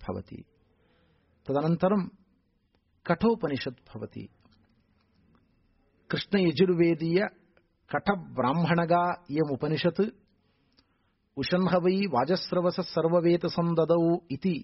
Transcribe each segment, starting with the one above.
भवति। तदनन्तरं कठोपनिषत् भवति। कृष्णयजुर्वेदीय कठब्राह्मणगा इयमुपनिषत् उषन्हवै वाजस्रवस सर्ववेतसं ददौ इति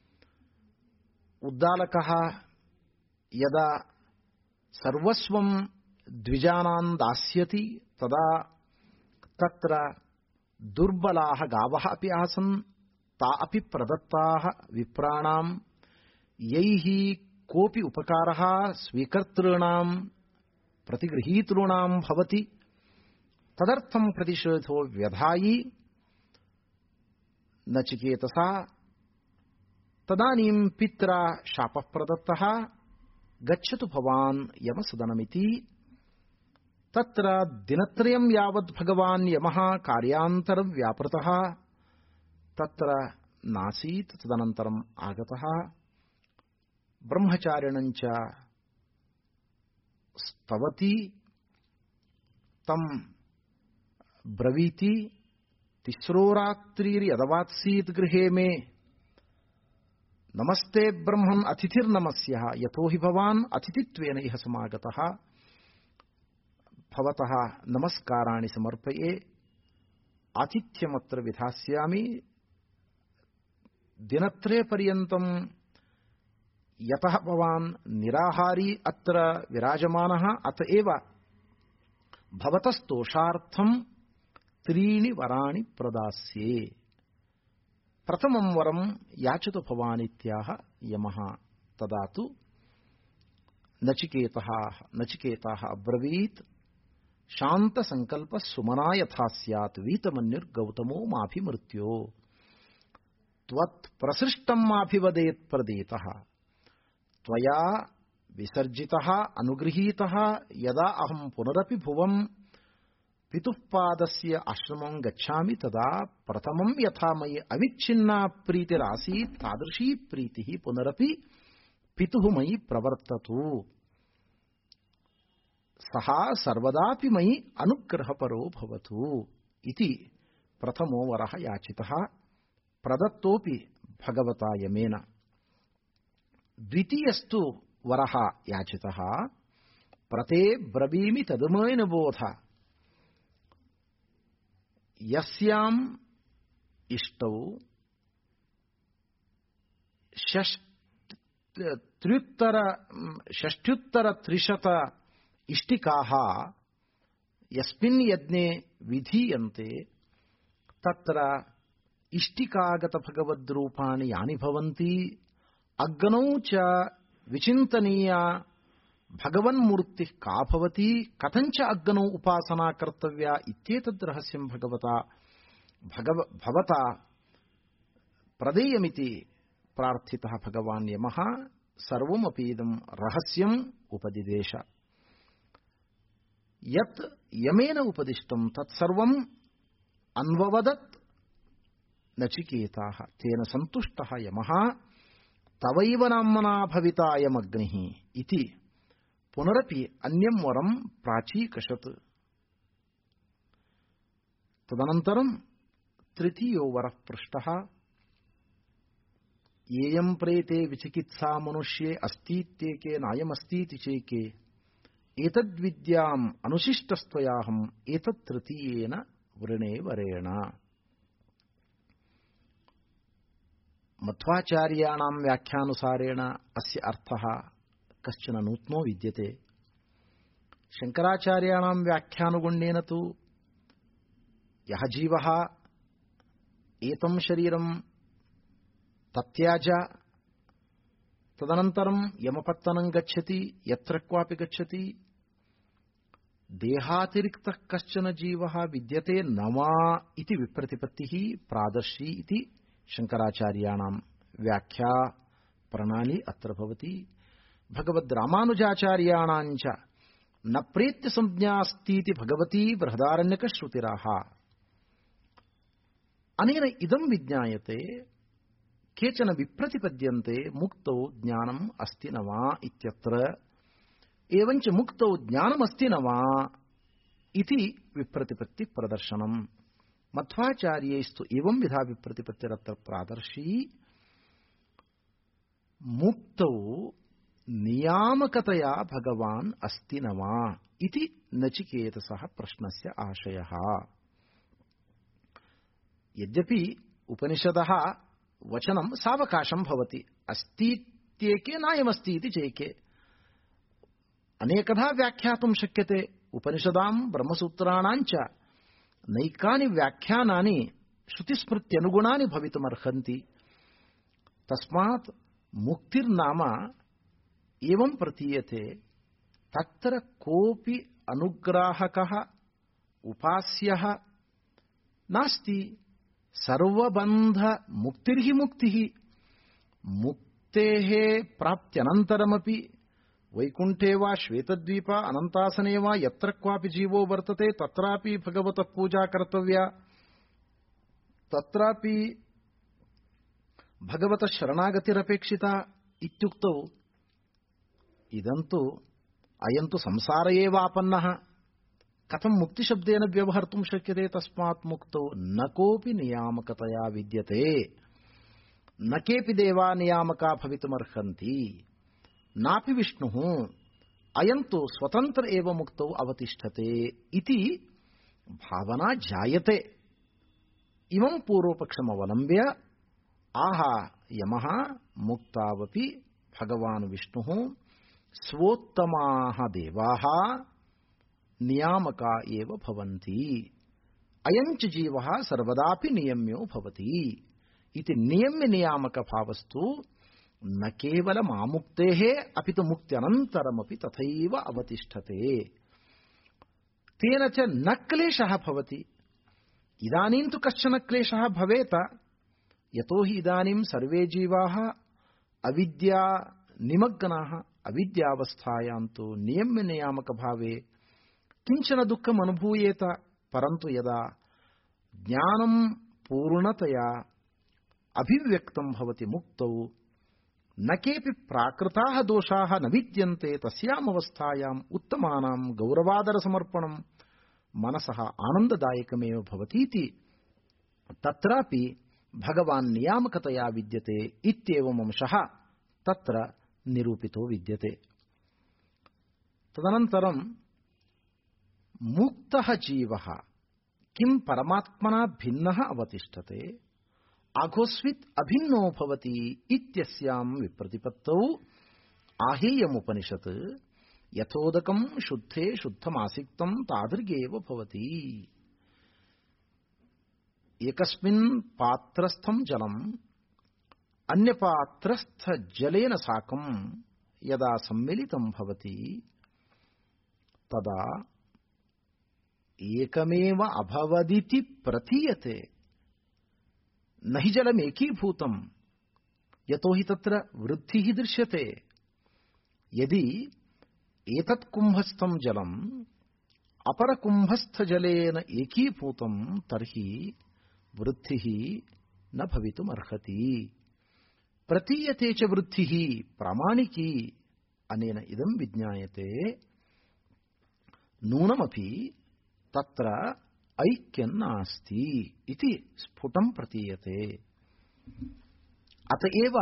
उद्दालकः यदा सर्वस्वं द्विजानां दास्यति तदा तत्र दुर्बलाः गावः अपि आसन्, ता अपि प्रदत्ताः विप्राणां, यैः कोऽपि उपकारः स्वीकर्तॄणां प्रतिगृहीतॄणां भवति तदर्थं प्रतिषेधो व्यधायि नचिकेतसा तदानीं पित्रा शापः प्रदत्तः, गच्छतु भवान् यमसदनमिति। तत्र दिनत्रयं यावत् भगवान् यमः कार्यान्तरव्यापृतः तत्र नासीत्। तदनन्तरम् आगतः, ब्रह्मचारिणं च स्तवति, तं ब्रवीति तिस्रो रात्रिर्यदवात्सीत् गृहे मे नमस्ते ब्रह्मन् अतिथिर्नमस्यः यतो हि भवान् अतिथित्वेन इह समागतः, भवतः नमस्काराणि समर्पये, आतिथ्यमत्र विधास्यामि, दिनत्रयपर्यन्तं यतः भवान् निराहारी अत्र विराजमानः अतएव भवतस्तोषार्थं त्रीणि वराणि प्रदास्ये। प्रथमं वरं याचतु भवान् इत्याह यमः। तदा तु नचिकेतः अब्रवीत्, शान्तसङ्कल्पः सुमना यथा स्यात् वीतमन्युर्गौतमो माभिमृत्यो, त्वत्प्रसृष्टं माभिवदेत् प्रदेतः, त्वया विसर्जितः अनुगृहीतः यदा अहं पुनरपि भुवं पितुः पादस्य आश्रमं गच्छामि तदा प्रथमं यथा मयि अविच्छिन्ना प्रीतिरासीत् तादृशी प्रीतिः पुनरपि पितुः मयि प्रवर्ततु, सः सर्वदापि मयि अनुग्रहपरो भवतु इति प्रथमो वरः याचितः, प्रदत्तोऽपि भगवता यमेन। द्वितीयस्तु वरः याचितः, प्रते ब्रवीमि तदमेन बोध, यस्याम् इष्टौ षष्ट्युत्तरत्रिशत इष्टिकाः यस्मिन् यज्ञे विधीयन्ते तत्र इष्टिकागत भगवद्रूपाणि यानि भवन्ति अग्नौ च विचिन्तनीया भगवन्मूर्तिः का भवति, कथञ्च अग्नौ उपासना कर्तव्या इत्येतद् रहस्यं भवता प्रदेयमिति प्रार्थितः भगवान् यमः। सर्वमपि इदं रहस्यम् उपदिदेश। यत् यमेन उपदिष्टं तत्सर्वम् अन्ववदत् नचिकेताः, तेन सन्तुष्टः यमः, तवैव नाम्ना भविता अयमग्निः इति पुनरपि अन्यं वरं प्राचीकषत्। तदनन्तरं तृतीयो वरः पृष्टः, येयं प्रेते विचिकित्सा मनुष्ये अस्तीत्येके नायमस्तीति चेके एतद्विद्याम् अनुशिष्टस्त्वयाहम् एतत् तृतीयेन वृणे वरेण। मध्वाचार्याणां व्याख्यानुसारेण अस्य अर्थः कश्चन नूत्नो विद्यते। शंकराचार्याणां व्याख्यानुगुण्येन तु यः जीवः एतं शरीरं तत्याज तदनन्तरं यमपत्तनं गच्छति, यत्र क्वापि गच्छति, देहातिरिक्तः कश्चन जीवः विद्यते न वा इति विप्रतिपत्तिः प्रादर्शी इति शंकराचार्याणां व्याख्या प्रणाली अत्र भवति। भगवद्रामानुजाचार्याणां च न प्रेत्य संज्ञास्तीति भगवती बृहदारण्यकश्रुतिराः। अनेन इदं विज्ञायते केचन विप्रतिपद्यन्ते मुक्तौ ज्ञानम् अस्ति न वा इत्यत्र, एवञ्च मुक्तौ ज्ञानम् अस्ति न वा इति विप्रतिपत्ति प्रदर्शनम्। मध्वाचार्यैस्तु एवं विधा विप्रतिपत्तिरत्र प्रादर्शी। ముక్తౌ నియామకతయా భగవాన్ అస్తి న వా ఇది నచికేతసః ప్రశ్నస్య ఆశయః. యద్యపి ఉపనిషదః వచనం సావకాశం భవతి, అస్తిత్యేకే నాయమస్తి ఇది చేకే అనేకధా వ్యాఖ్యాతుం శక్యతే. ఉపనిషదాం బ్రహ్మసూత్రాణాం చ నైకాని వ్యాఖ్యానాని శృతిస్మృత్యనుగుణాని భవితుమర్హంతి. తస్మాత్ ముక్తిర్నామ ఏవం ప్రతీయతే తత్ర కోపి అనుగ్రాహకః ఉపాస్యః నాస్తి. సర్వబంధ ముక్తిర్హి ముక్తిః. ముక్తేః ప్రాప్త్యనంతరమపి వైకుంఠే వా శ్వేతద్వీప అనంతాసనే వా యత్ర క్వాపి జీవో వర్తతే తత్రాపి భగవతః పూజా కర్తవ్యా, తత్రాపి భగవతః శరణాగతిరపేక్షిత ఇత్యుక్తౌ ఇదంతు అయంతు సంసార ఏవాపన్నః కథం ముక్తిశబ్దేన వ్యవహర్తుం శక్యతే. తస్మాత్ ముక్తౌ న కోపి నియామకతయా విద్యతే, న కేపి దేవా నియామకా భవితుమర్హంతి, నాపి విష్ణుః అయంతు స్వతంత్ర ఏవ ముక్తౌ అవతిష్ఠతే ఇతి భావనా జాయతే. ఇమం పూర్వపక్షమవలంబ్య ఆహ యమః ముక్తావపి భగవాన్ విష్ణుః స్వోత్తమాః దేవాః నియామకా ఏవ భవంతి, అయం చ జీవః సర్వదాపి నియమ్యో భవతి ఇతి నియమ్య నియామక భావస్తు న కేవలం ఆముక్తేః అపితు ముక్త్యనంతరమపి తథైవ అవతిష్ఠతే. తేన చ న క్లేశః భవతి. ఇదానీం తు కశ్చన క్లేశः భవేత, యతో హి ఇదానీం సర్వే జీవాः అవిద్యా నిమగ్నాः. అవిద్యావస్థాయాం తు నియమ్య నియామక భావే కించన దుఃఖం అనుభూయేత. పరంతు యదా జ్ఞానం పూర్ణతయా అభివ్యక్తం భవతి ముక్తౌ న కేపి ప్రాకృతాః దోషాః న విద్యంతే. తస్యామవస్థాయాం ఉత్తమానాం గౌరవాదర సమర్పణం మనసః ఆనందదాయకమేవ భవతీతి తత్రాపి భగవాన్ నియామకతయా విద్యతే ఇత్యేవం అంశః తత్ర నిరూపితో విద్యతే. తదనంతరం ముక్తః జీవః కిం పరమాత్మనా భిన్నః అవతిష్ఠతే అఘోస్విత్ అభిన్నో భవతి ఇత్యస్యాం విప్రతిపత్తౌ ఆహేయముపనిషత్ యథోదకం శుద్ధే శుద్ధమాసిక్తం తాదృగేవ భవతి. ఏకస్మిన్ పాత్రస్థం జలం అన్యపాత్రస్థ జలేన సాకం యదా సమ్మిళితం భవతి తదా ఏకమేవ అభవదితి ప్రతీయతే. నహి జలమేకీభూతం యతో హి తత్ర వృద్ధిః దృశ్యతే. యది ఏతత్ కుంభస్థం జలం అపరకుంభస్థ జలేన ఏకీభూతం తర్హి వృద్ధిః న భవితుమర్హతి. ప్రతీయతే చ వృద్ధిః ప్రామాణికీ అనేన ఇదం విజ్ఞాయతే. నూనమపి తత్ర ఐక్యం నాస్తి ఇది స్ఫుటం ప్రతీయతే. అత ఏవ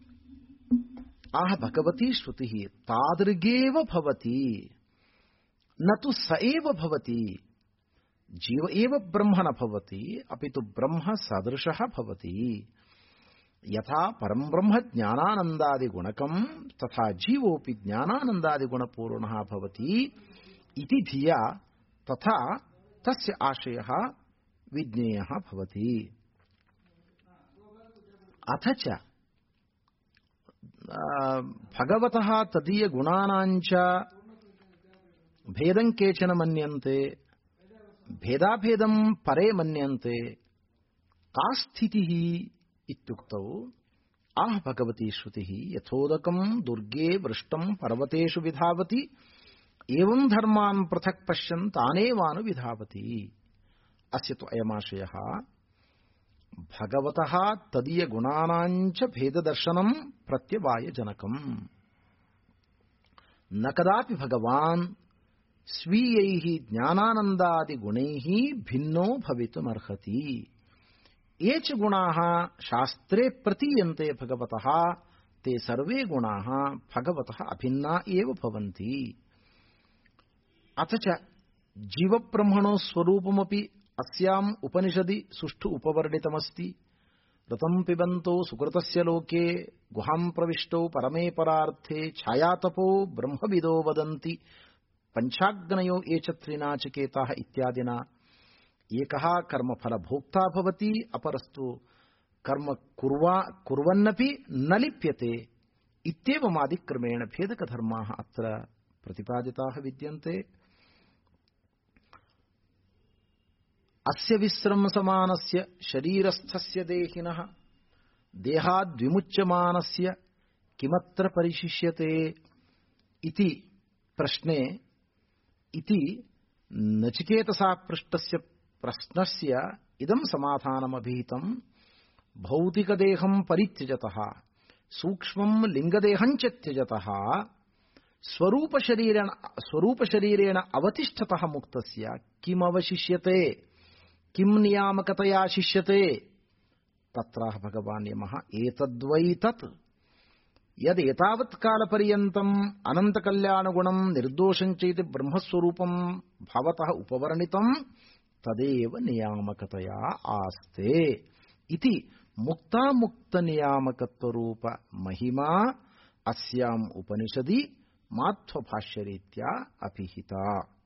ఆహ భగవతి శృతిః తాదృగేవ భవతి నతు స ఏవ భవతి. జీవ ఏవ బ్రహ్మ న భవతి అపితు బ్రహ్మ సదృశః భవతి. యథా పరం బ్రహ్మ జ్ఞానానందాది గుణకం తథా జీవోపి జ్ఞానానందాది గుణపూర్ణః భవతి ఇతి ధియా తథా తస్య ఆశయః విజ్ఞేయః భవతి. అథ చ భగవతః తదీయ గుణానాం చ భేదం కేచన మన్యంతే, భేదాభేదం పరే మన్యంతే. కా స్థితిః ఇత్యుక్తౌ ఆహ భగవతి శృతిః యథోదకం దుర్గే వృష్టం పర్వతేషు విధావతి ఏవం ధర్మాన్ పృథక్ పశ్యన్ తానేవాను విధావతి. అస్య తు అయమాశయః భగవతః తదీయ గుణానాం చ భేదదర్శనం ప్రత్యవాయజనకం. న కదాపి భగవాన్ స్వీయైః జ్ఞానానందాది గుణైః భిన్నో భవితుమర్హతి. ఏ చ గుణాః శాస్త్రే ప్రతీయంతే భగవతః ते सर्वे गुणाः भगवतः अभिन्ना एव भवन्ति। अथ च जीवब्रह्मणो स्वरूपमपि अस्याम् उपनिषदि सुष्ठु उपवर्णितमस्ति। ऋतं पिबन्तो सुकृतस्य लोके गुहां प्रविष्टो परमे परार्थे छायातपो ब्रह्मविदो वदन्ति पंचाग्नयो ये च त्रिनाचिकेताः इत्यादिना। एकः कर्मफलभोक्ता भवति, अपरस्तु कर्म कुर्वन्नपि न लिप्यते इत्येवमादिक्रमेण भेदकधर्माः अत्र प्रतिपादिताः विद्यन्ते। अस्य विश्रमसमानस्य शरीरस्थस्य देहिनः देहाद्विमुच्यमानस्य किमत्र परिशिष्यते इति प्रश्ने इति नचिकेतसा पृष्टस्य प्रश्नस्य इदं समाधानमभिहितं। भौतिकदेहं परित्यजतः सूक्ष्मं लिङ्गदेहं च त्यजतः स्वरूपशरीरेण अवतिष्ठतः मुक्तस्य किमवशिष्यते, किं नियामकतया शिष्यते? तत्राह भगवान् यमः एतद्वै तत् यदेतावत् कालपर्यन्तम् अनन्तकल्याणगुणं निर्दोषं चेति ब्रह्मस्वरूपं भवतः उपवर्णितं तदेव नियामकतया आस्ते इति मुक्तामुक्तनियामकत्वरूप महिमा अस्याम् उपनिषदि माध्वभाष्यरीत्या अभिहिता।